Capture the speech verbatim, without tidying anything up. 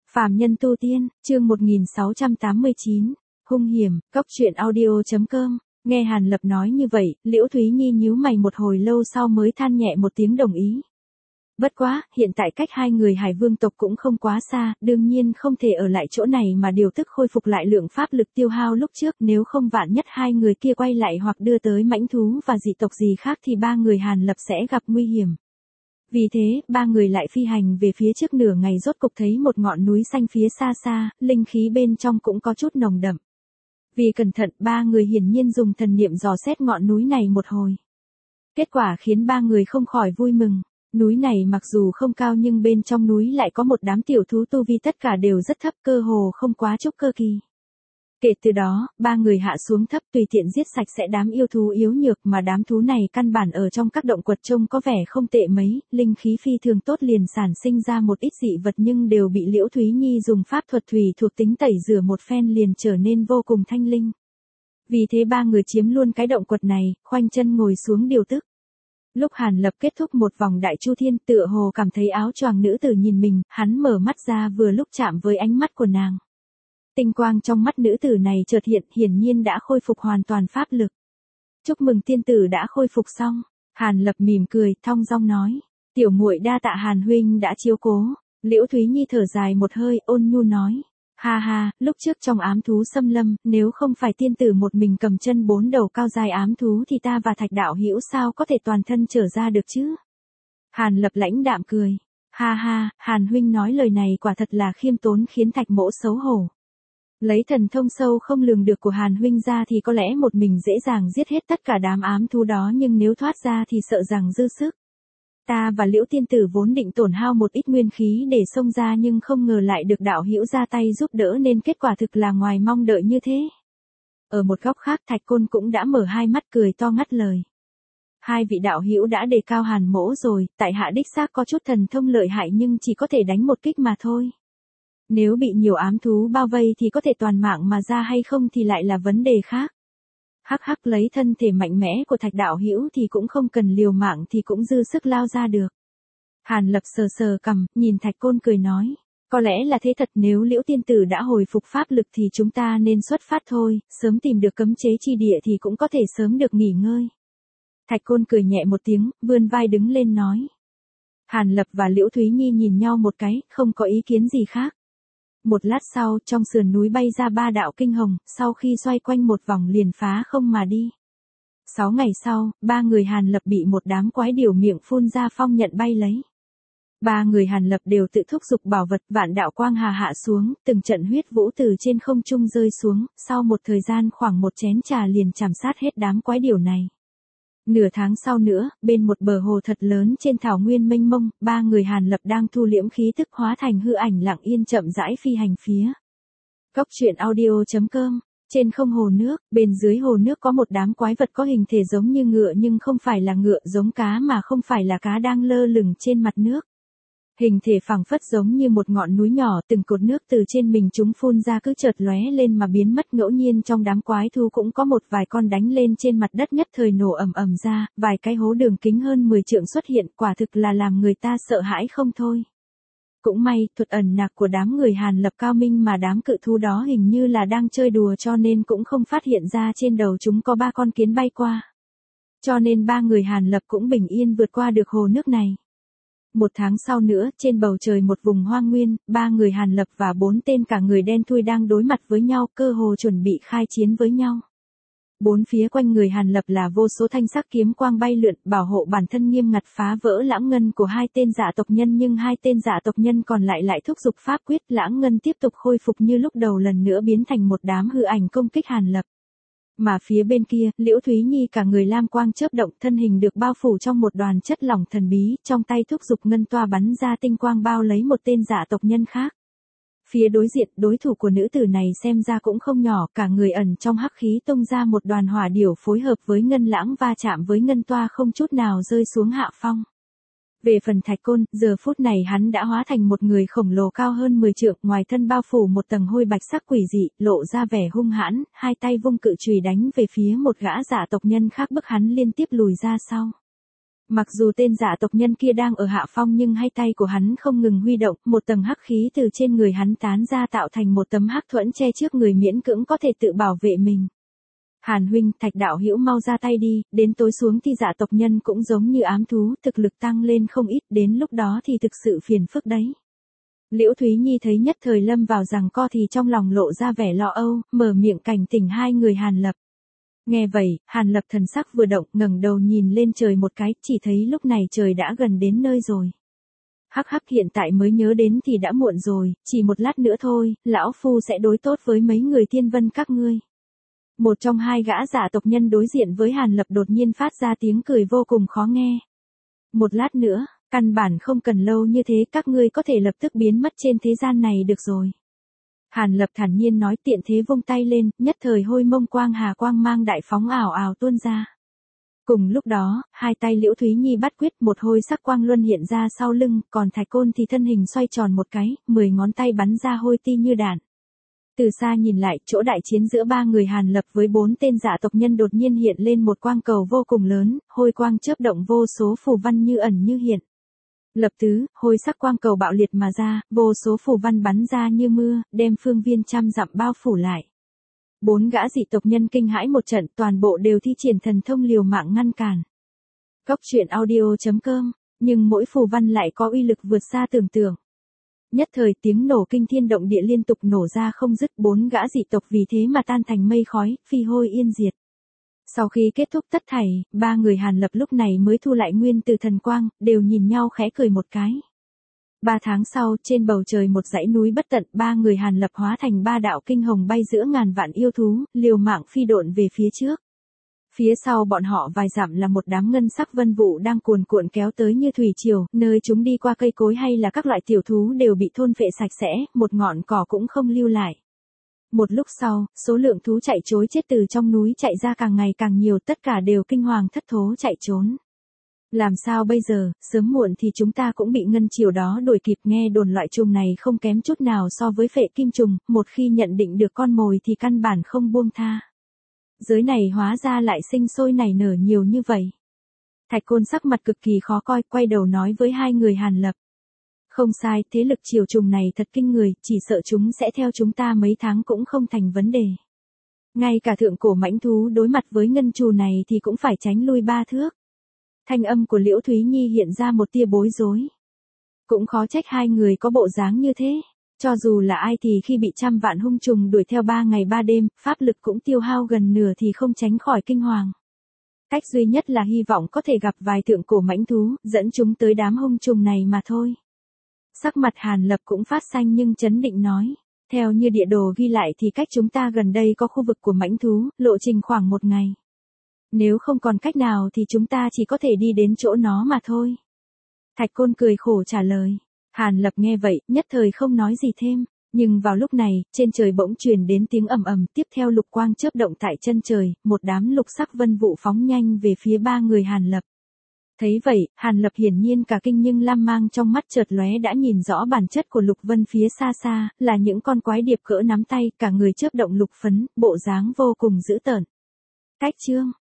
Phàm nhân tu tiên, chương một nghìn sáu trăm tám mươi chín, hung hiểm, cóc truyện audio chấm com. Nghe Hàn Lập nói như vậy, Liễu Thúy Nhi nhíu mày một hồi lâu sau mới than nhẹ một tiếng đồng ý. Bất quá, hiện tại cách hai người Hải Vương tộc cũng không quá xa, đương nhiên không thể ở lại chỗ này mà điều tức khôi phục lại lượng pháp lực tiêu hao lúc trước, nếu không vạn nhất hai người kia quay lại hoặc đưa tới mãnh thú và dị tộc gì khác thì ba người Hàn Lập sẽ gặp nguy hiểm. Vì thế, ba người lại phi hành về phía trước, nửa ngày rốt cục thấy một ngọn núi xanh phía xa xa, linh khí bên trong cũng có chút nồng đậm. Vì cẩn thận, ba người hiển nhiên dùng thần niệm dò xét ngọn núi này một hồi. Kết quả khiến ba người không khỏi vui mừng. Núi này mặc dù không cao nhưng bên trong núi lại có một đám tiểu thú tu vi tất cả đều rất thấp, cơ hồ không quá trúc cơ kỳ. Kể từ đó, ba người hạ xuống thấp tùy tiện giết sạch sẽ đám yêu thú yếu nhược, mà đám thú này căn bản ở trong các động quật trông có vẻ không tệ mấy, linh khí phi thường tốt, liền sản sinh ra một ít dị vật nhưng đều bị Liễu Thúy Nhi dùng pháp thuật thủy thuộc tính tẩy rửa một phen liền trở nên vô cùng thanh linh. Vì thế ba người chiếm luôn cái động quật này, khoanh chân ngồi xuống điều tức. Lúc Hàn Lập kết thúc một vòng đại chu thiên, tựa hồ cảm thấy áo choàng nữ tử nhìn mình, hắn mở mắt ra vừa lúc chạm với ánh mắt của nàng. Tinh quang trong mắt nữ tử này chợt hiện, hiển nhiên đã khôi phục hoàn toàn pháp lực. Chúc mừng tiên tử đã khôi phục xong. Hàn Lập mỉm cười, thong dong nói. Tiểu muội đa tạ Hàn huynh đã chiếu cố. Liễu Thúy Nhi thở dài một hơi, ôn nhu nói. Ha ha, lúc trước trong ám thú xâm lâm, nếu không phải tiên tử một mình cầm chân bốn đầu cao dài ám thú thì ta và Thạch đạo hữu sao có thể toàn thân trở ra được chứ? Hàn Lập lãnh đạm cười. Ha ha, Hàn huynh nói lời này quả thật là khiêm tốn khiến Thạch mỗ xấu hổ. Lấy thần thông sâu không lường được của Hàn huynh ra thì có lẽ một mình dễ dàng giết hết tất cả đám ám thú đó, nhưng nếu thoát ra thì sợ rằng dư sức. Ta và Liễu tiên tử vốn định tổn hao một ít nguyên khí để xông ra nhưng không ngờ lại được đạo hữu ra tay giúp đỡ nên kết quả thực là ngoài mong đợi như thế. Ở một góc khác, Thạch Côn cũng đã mở hai mắt cười to ngắt lời. Hai vị đạo hữu đã đề cao Hàn mỗ rồi, tại hạ đích xác có chút thần thông lợi hại nhưng chỉ có thể đánh một kích mà thôi. Nếu bị nhiều ám thú bao vây thì có thể toàn mạng mà ra hay không thì lại là vấn đề khác. Hắc hắc, lấy thân thể mạnh mẽ của Thạch đạo hữu thì cũng không cần liều mạng thì cũng dư sức lao ra được. Hàn Lập sờ sờ cằm, nhìn Thạch Côn cười nói. Có lẽ là thế thật, nếu Liễu tiên tử đã hồi phục pháp lực thì chúng ta nên xuất phát thôi, sớm tìm được cấm chế chi địa thì cũng có thể sớm được nghỉ ngơi. Thạch Côn cười nhẹ một tiếng, vươn vai đứng lên nói. Hàn Lập và Liễu Thúy Nhi nhìn nhau một cái, không có ý kiến gì khác. Một lát sau, trong sườn núi bay ra ba đạo kinh hồng, sau khi xoay quanh một vòng liền phá không mà đi. Sáu ngày sau, ba người Hàn Lập bị một đám quái điểu miệng phun ra phong nhận bay lấy. Ba người Hàn Lập đều tự thúc giục bảo vật, vạn đạo quang hà hạ xuống, từng trận huyết vũ từ trên không trung rơi xuống, sau một thời gian khoảng một chén trà liền chảm sát hết đám quái điểu này. Nửa tháng sau nữa, bên một bờ hồ thật lớn trên thảo nguyên mênh mông, ba người Hàn Lập đang thu liễm khí tức hóa thành hư ảnh lặng yên chậm rãi phi hành phía. Cóc truyện audio chấm com. Trên không hồ nước, bên dưới hồ nước có một đám quái vật có hình thể giống như ngựa nhưng không phải là ngựa, giống cá mà không phải là cá, đang lơ lửng trên mặt nước. Hình thể phẳng phất giống như một ngọn núi nhỏ, từng cột nước từ trên mình chúng phun ra cứ chợt lóe lên mà biến mất. Ngẫu nhiên trong đám quái thú cũng có một vài con đánh lên trên mặt đất, nhất thời nổ ầm ầm ra, vài cái hố đường kính hơn mười trượng xuất hiện, quả thực là làm người ta sợ hãi không thôi. Cũng may, thuật ẩn nặc của đám người Hàn Lập cao minh mà đám cự thú đó hình như là đang chơi đùa cho nên cũng không phát hiện ra trên đầu chúng có ba con kiến bay qua. Cho nên ba người Hàn Lập cũng bình yên vượt qua được hồ nước này. Một tháng sau nữa, trên bầu trời một vùng hoang nguyên, ba người Hàn Lập và bốn tên cả người đen thui đang đối mặt với nhau, cơ hồ chuẩn bị khai chiến với nhau. Bốn phía quanh người Hàn Lập là vô số thanh sắc kiếm quang bay lượn, bảo hộ bản thân nghiêm ngặt phá vỡ lãng ngân của hai tên dạ tộc nhân, nhưng hai tên dạ tộc nhân còn lại lại thúc giục pháp quyết, lãng ngân tiếp tục khôi phục như lúc đầu, lần nữa biến thành một đám hư ảnh công kích Hàn Lập. Mà phía bên kia, Liễu Thúy Nhi cả người lam quang chớp động, thân hình được bao phủ trong một đoàn chất lỏng thần bí, trong tay thúc giục ngân toa bắn ra tinh quang bao lấy một tên dạ tộc nhân khác. Phía đối diện, đối thủ của nữ tử này xem ra cũng không nhỏ, cả người ẩn trong hắc khí tung ra một đoàn hỏa điểu phối hợp với ngân lãng va chạm với ngân toa không chút nào rơi xuống hạ phong. Về phần Thạch Côn, giờ phút này hắn đã hóa thành một người khổng lồ cao hơn mười trượng, ngoài thân bao phủ một tầng hôi bạch sắc quỷ dị, lộ ra vẻ hung hãn, hai tay vung cự chùy đánh về phía một gã dạ tộc nhân khác, bức hắn liên tiếp lùi ra sau. Mặc dù tên dạ tộc nhân kia đang ở hạ phong nhưng hai tay của hắn không ngừng huy động, một tầng hắc khí từ trên người hắn tán ra tạo thành một tấm hắc thuẫn che trước người miễn cưỡng có thể tự bảo vệ mình. Hàn huynh, Thạch đạo hữu mau ra tay đi, đến tối xuống thì dạ tộc nhân cũng giống như ám thú, thực lực tăng lên không ít, đến lúc đó thì thực sự phiền phức đấy. Liễu Thúy Nhi thấy nhất thời lâm vào giằng co thì trong lòng lộ ra vẻ lo âu, mở miệng cảnh tỉnh hai người Hàn Lập. Nghe vậy, Hàn Lập thần sắc vừa động, ngẩng đầu nhìn lên trời một cái, chỉ thấy lúc này trời đã gần đến nơi rồi. Hắc hắc, hiện tại mới nhớ đến thì đã muộn rồi, chỉ một lát nữa thôi, lão phu sẽ đối tốt với mấy người Tiên Vân các ngươi. Một trong hai gã giả tộc nhân đối diện với Hàn Lập đột nhiên phát ra tiếng cười vô cùng khó nghe. Một lát nữa, căn bản không cần lâu như thế, các ngươi có thể lập tức biến mất trên thế gian này được rồi. Hàn Lập thản nhiên nói, tiện thế vung tay lên, nhất thời hôi mông quang hà quang mang đại phóng ảo ảo tuôn ra. Cùng lúc đó, hai tay Liễu Thúy Nhi bắt quyết, một hôi sắc quang luân hiện ra sau lưng, còn Thạch Côn thì thân hình xoay tròn một cái, mười ngón tay bắn ra hôi ti như đạn. Từ xa nhìn lại, chỗ đại chiến giữa ba người Hàn Lập với bốn tên dạ tộc nhân đột nhiên hiện lên một quang cầu vô cùng lớn, hôi quang chớp động vô số phù văn như ẩn như hiện. Lập tứ, hôi sắc quang cầu bạo liệt mà ra, vô số phù văn bắn ra như mưa, đem phương viên trăm dặm bao phủ lại. Bốn gã dị tộc nhân kinh hãi một trận, toàn bộ đều thi triển thần thông liều mạng ngăn cản. Cốc truyện audio chấm com, nhưng mỗi phù văn lại có uy lực vượt xa tưởng tượng. Nhất thời tiếng nổ kinh thiên động địa liên tục nổ ra không dứt, bốn gã dị tộc vì thế mà tan thành mây khói, phi hôi yên diệt. Sau khi kết thúc tất thảy, ba người Hàn Lập lúc này mới thu lại nguyên từ thần quang, đều nhìn nhau khẽ cười một cái. Ba tháng sau, trên bầu trời một dãy núi bất tận, ba người Hàn Lập hóa thành ba đạo kinh hồng bay giữa ngàn vạn yêu thú, liều mạng phi độn về phía trước. Phía sau bọn họ vài dặm là một đám ngân sắc vân vụ đang cuồn cuộn kéo tới như thủy triều, nơi chúng đi qua cây cối hay là các loại tiểu thú đều bị thôn phệ sạch sẽ, một ngọn cỏ cũng không lưu lại. Một lúc sau, số lượng thú chạy trối chết từ trong núi chạy ra càng ngày càng nhiều, tất cả đều kinh hoàng thất thố chạy trốn. Làm sao bây giờ, sớm muộn thì chúng ta cũng bị ngân triều đó đuổi kịp, nghe đồn loại trùng này không kém chút nào so với phệ kim trùng, một khi nhận định được con mồi thì căn bản không buông tha. Giới này hóa ra lại sinh sôi nảy nở nhiều như vậy. Thạch Côn sắc mặt cực kỳ khó coi, quay đầu nói với hai người Hàn Lập. Không sai, thế lực triều trùng này thật kinh người, chỉ sợ chúng sẽ theo chúng ta mấy tháng cũng không thành vấn đề. Ngay cả thượng cổ mãnh thú đối mặt với ngân trù này thì cũng phải tránh lui ba thước. Thanh âm của Liễu Thúy Nhi hiện ra một tia bối rối. Cũng khó trách hai người có bộ dáng như thế. Cho dù là ai thì khi bị trăm vạn hung trùng đuổi theo ba ngày ba đêm, pháp lực cũng tiêu hao gần nửa thì không tránh khỏi kinh hoàng. Cách duy nhất là hy vọng có thể gặp vài thượng cổ mãnh thú, dẫn chúng tới đám hung trùng này mà thôi. Sắc mặt Hàn Lập cũng phát xanh nhưng trấn định nói. Theo như địa đồ ghi lại thì cách chúng ta gần đây có khu vực của mãnh thú, lộ trình khoảng một ngày. Nếu không còn cách nào thì chúng ta chỉ có thể đi đến chỗ nó mà thôi. Thạch Côn cười khổ trả lời. Hàn Lập nghe vậy, nhất thời không nói gì thêm, nhưng vào lúc này, trên trời bỗng truyền đến tiếng ầm ầm, tiếp theo lục quang chớp động tại chân trời, một đám lục sắc vân vụ phóng nhanh về phía ba người Hàn Lập. Thấy vậy, Hàn Lập hiển nhiên cả kinh nhưng lam mang trong mắt chợt lóe đã nhìn rõ bản chất của lục vân phía xa xa, là những con quái điệp cỡ nắm tay, cả người chớp động lục phấn, bộ dáng vô cùng dữ tợn. Cách chương